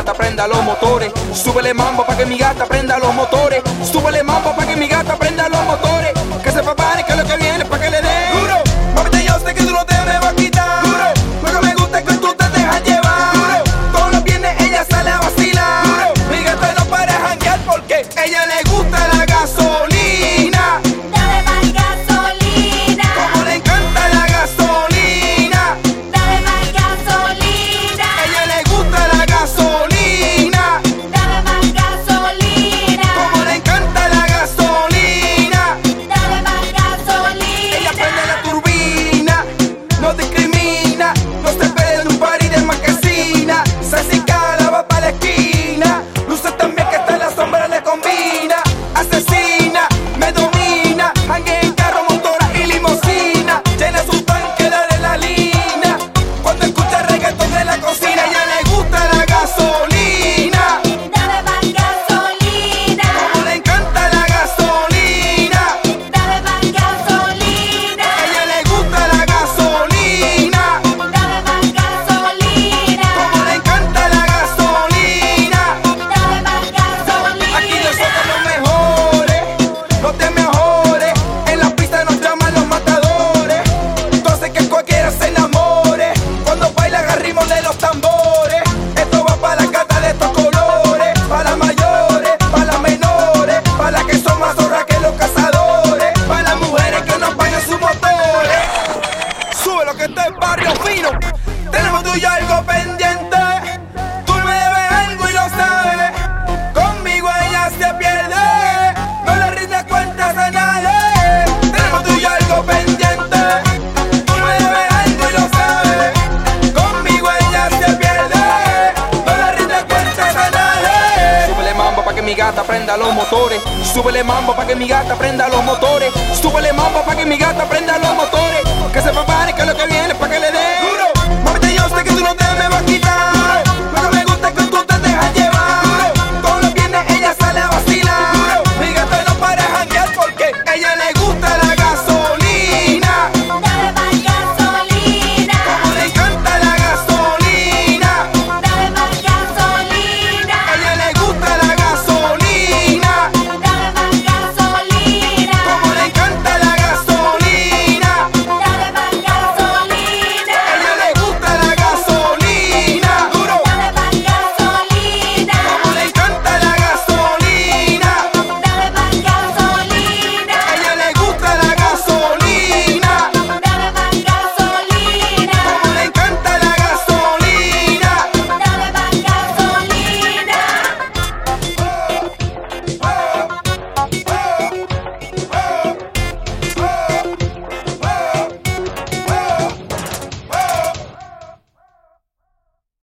gata prenda los motores. Súbele mambo pa' que mi gata prenda los motores. Súbele mambo pa' que mi gata prenda los motores. Que se prepare que lo que viene pa' que le dé duro. Mami, yo sé que tú no te me vas a quitar duro. Lo que me gusta es que tú te dejas llevar duro. Todos los viernes ella sale a vacilar duro. Mi gata no para de janguear porque ella le gusta la gasolina. Dale más gasolina. Como le encanta la gasolina. Dale más gasolina. Ella le gusta la gasolina. Dale más gasolina. Como le encanta la gasolina. Dale más gasolina. Ella prende la turbina, no discrimina, no se pega en un party de marquesina. Se cicala, va pa' la esquina, luce también que hasta en la sombra le combina. Asesina, me domina, janguea en carro, motora y limosina. Llena su tanque de adrenalina, cuando escucha reggaetón en la cocina. Ella le gusta la gasolina, Dale más gasolina. como le encanta la gasolina. Dale más gasolina. Ella le gusta la gasolina. Dale más gasolina. Como le encanta la gasolina. Dale más gasolina. Aquí nosotros los mejores, los de mejores. En la pista nos llaman los matadores. Entonces que cualquiera se enamore. Cuando baila agarrimos de los tambores. Esto va para la cata de estos colores. Para las mayores, para las menores. Para las que son más zorras que los cazadores. Para las mujeres que no pagan sus motores. Sube lo que está en barrio fino. Tenemos tú y yo algo pendiente. Tú me debes algo y lo sabes. Conmigo ella se pierde. No le rinde cuentas a nadie. Tenemos tú y yo algo pendiente. Tú me debes algo y lo sabes. Conmigo ella se pierde. No le rinde cuentas a nadie. Súbele mambo pa' que mi gata prenda los motores. Súbele mambo pa' que mi gata prenda los motores. Súbele mambo pa' que mi gata prenda los motores. Que se prepare que lo que viene pa' que le dé duro. Mami, yo sé que tú no te me vas a quitar